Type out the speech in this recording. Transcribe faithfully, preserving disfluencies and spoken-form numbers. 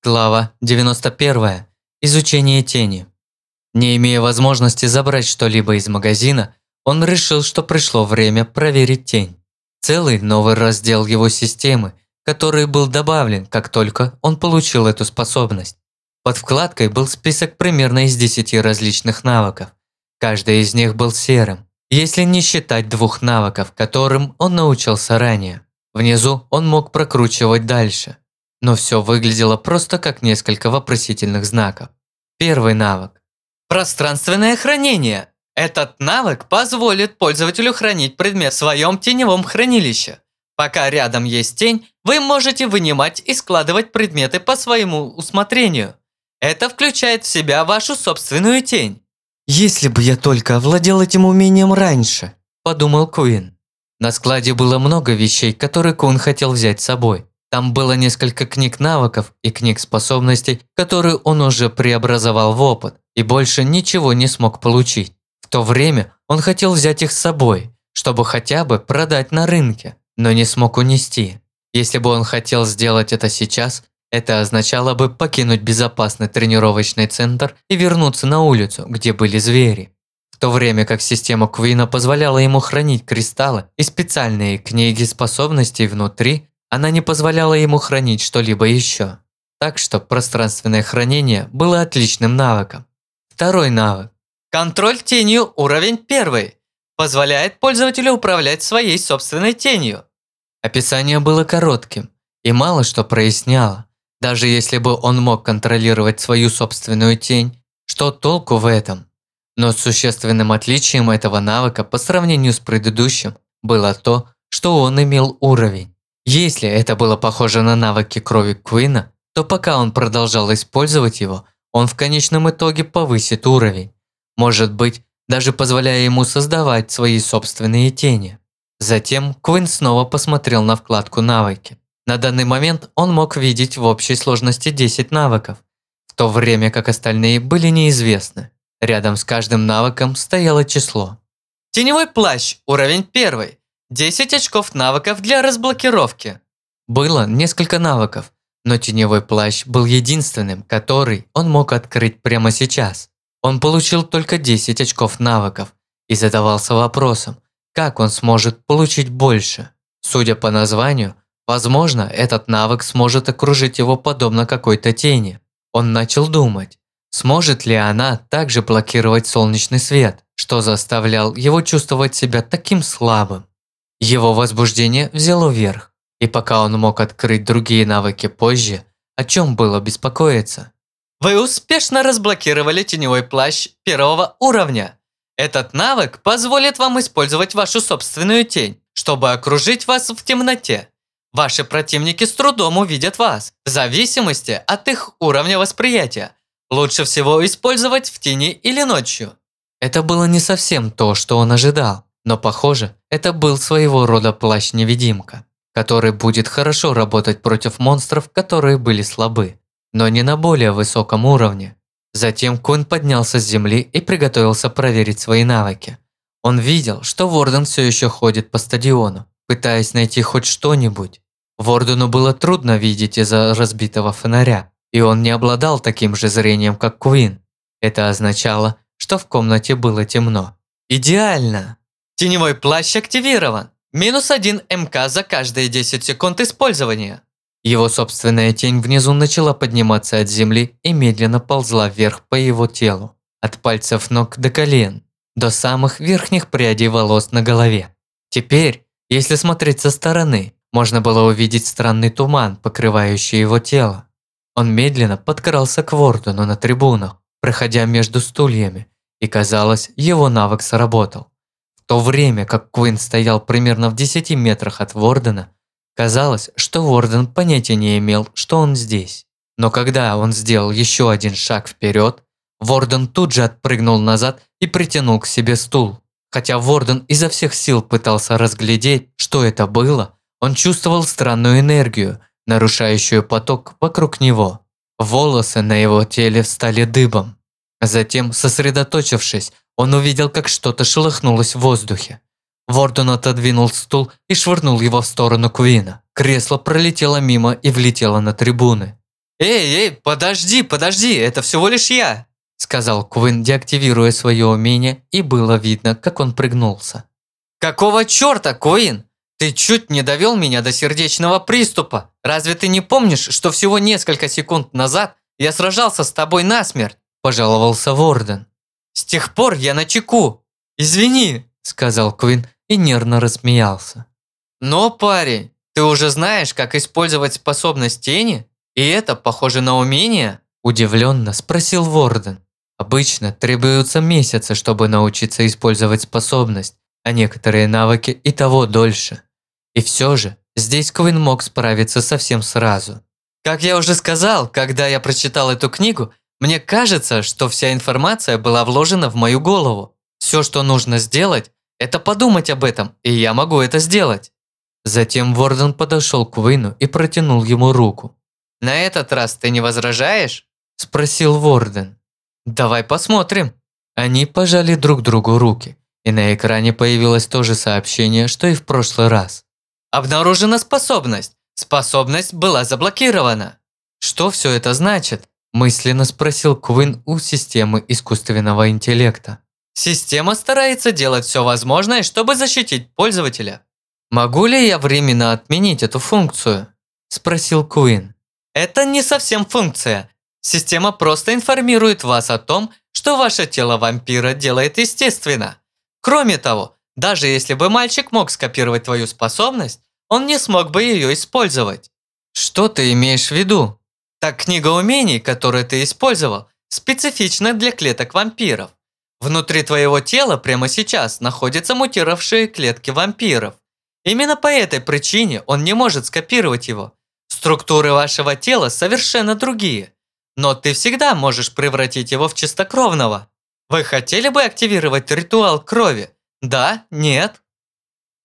Глава девяносто первая. Изучение тени. Не имея возможности забрать что-либо из магазина, он решил, что пришло время проверить тень. Целый новый раздел его системы, который был добавлен, как только он получил эту способность. Под вкладкой был список примерно из десяти различных навыков. Каждый из них был серым, если не считать двух навыков, которым он научился ранее. Внизу он мог прокручивать дальше. Но все выглядело просто как несколько вопросительных знаков. Первый навык. Пространственное хранение. Этот навык позволит пользователю хранить предмет в своем теневом хранилище. Пока рядом есть тень, вы можете вынимать и складывать предметы по своему усмотрению. Это включает в себя вашу собственную тень. «Если бы я только овладел этим умением раньше», – подумал Куин. На складе было много вещей, которые Куин хотел взять с собой. Там было несколько книг навыков и книг способностей, которые он уже преобразовал в опыт, и больше ничего не смог получить. В то время он хотел взять их с собой, чтобы хотя бы продать на рынке, но не смог унести. Если бы он хотел сделать это сейчас, это означало бы покинуть безопасный тренировочный центр и вернуться на улицу, где были звери. В то время как система Куина позволяла ему хранить кристаллы и специальные книги способностей внутри, она не позволяла ему хранить что-либо еще. Так что пространственное хранение было отличным навыком. Второй навык. Контроль тенью уровень первый. Позволяет пользователю управлять своей собственной тенью. Описание было коротким и мало что проясняло. Даже если бы он мог контролировать свою собственную тень, что толку в этом? Но существенным отличием этого навыка по сравнению с предыдущим было то, что он имел уровень. Если это было похоже на навыки крови Куина, то пока он продолжал использовать его, он в конечном итоге повысит уровень. Может быть, даже позволяя ему создавать свои собственные тени. Затем Куин снова посмотрел на вкладку «Навыки». На данный момент он мог видеть в общей сложности десять навыков, в то время как остальные были неизвестны. Рядом с каждым навыком стояло число. Теневой плащ, уровень первый. десять очков навыков для разблокировки. Было несколько навыков, но теневой плащ был единственным, который он мог открыть прямо сейчас. Он получил только десять очков навыков и задавался вопросом, как он сможет получить больше. Судя по названию, возможно, этот навык сможет окружить его подобно какой-то тени. Он начал думать, сможет ли она также блокировать солнечный свет, что заставлял его чувствовать себя таким слабым. Его возбуждение взяло верх, и пока он мог открыть другие навыки позже, о чем было беспокоиться? Вы успешно разблокировали теневой плащ первого уровня. Этот навык позволит вам использовать вашу собственную тень, чтобы окружить вас в темноте. Ваши противники с трудом увидят вас, в зависимости от их уровня восприятия. Лучше всего использовать в тени или ночью. Это было не совсем то, что он ожидал. Но, похоже, это был своего рода плащ-невидимка, который будет хорошо работать против монстров, которые были слабы, но не на более высоком уровне. Затем Куин поднялся с земли и приготовился проверить свои навыки. Он видел, что Ворден все еще ходит по стадиону, пытаясь найти хоть что-нибудь. Вордену было трудно видеть из-за разбитого фонаря, и он не обладал таким же зрением, как Куин. Это означало, что в комнате было темно. Идеально! Теневой плащ активирован. Минус один МК за каждые десять секунд использования. Его собственная тень внизу начала подниматься от земли и медленно ползла вверх по его телу. От пальцев ног до колен, до самых верхних прядей волос на голове. Теперь, если смотреть со стороны, можно было увидеть странный туман, покрывающий его тело. Он медленно подкрался к Вордену на трибунах, проходя между стульями, и казалось, его навык сработал. В то время как Куин стоял примерно в десяти метрах от Вордена, казалось, что Ворден понятия не имел, что он здесь. Но когда он сделал еще один шаг вперед, Ворден тут же отпрыгнул назад и притянул к себе стул. Хотя Ворден изо всех сил пытался разглядеть, что это было, он чувствовал странную энергию, нарушающую поток вокруг него. Волосы на его теле встали дыбом. Затем, сосредоточившись, он увидел, как что-то шелохнулось в воздухе. Ворден отодвинул стул и швырнул его в сторону Куина. Кресло пролетело мимо и влетело на трибуны. «Эй, эй, подожди, подожди, это всего лишь я!» сказал Квин, деактивируя свое умение, и было видно, как он пригнулся. «Какого черта, Квин? Ты чуть не довел меня до сердечного приступа. Разве ты не помнишь, что всего несколько секунд назад я сражался с тобой насмерть?» пожаловался Ворден. «С тех пор я начеку. Извини», сказал Квин и нервно рассмеялся. «Но, парень, ты уже знаешь, как использовать способность тени? И это похоже на умение?» удивленно спросил Ворден. Обычно требуются месяцы, чтобы научиться использовать способность, а некоторые навыки и того дольше. И все же, здесь Квин мог справиться совсем сразу. Как я уже сказал, когда я прочитал эту книгу, мне кажется, что вся информация была вложена в мою голову. Все, что нужно сделать, это подумать об этом, и я могу это сделать. Затем Ворден подошел к Квину и протянул ему руку. «На этот раз ты не возражаешь?» – спросил Ворден. «Давай посмотрим». Они пожали друг другу руки, и на экране появилось то же сообщение, что и в прошлый раз. «Обнаружена способность. Способность была заблокирована». «Что все это значит?» – мысленно спросил Квин у системы искусственного интеллекта. «Система старается делать все возможное, чтобы защитить пользователя». «Могу ли я временно отменить эту функцию?» – спросил Квин. «Это не совсем функция. Система просто информирует вас о том, что ваше тело вампира делает естественно. Кроме того, даже если бы мальчик мог скопировать твою способность, он не смог бы ее использовать». «Что ты имеешь в виду?» «Так книга умений, которую ты использовал, специфична для клеток вампиров. Внутри твоего тела прямо сейчас находятся мутировавшие клетки вампиров. Именно по этой причине он не может скопировать его. Структуры вашего тела совершенно другие, но ты всегда можешь превратить его в чистокровного. Вы хотели бы активировать ритуал крови? Да? Нет?»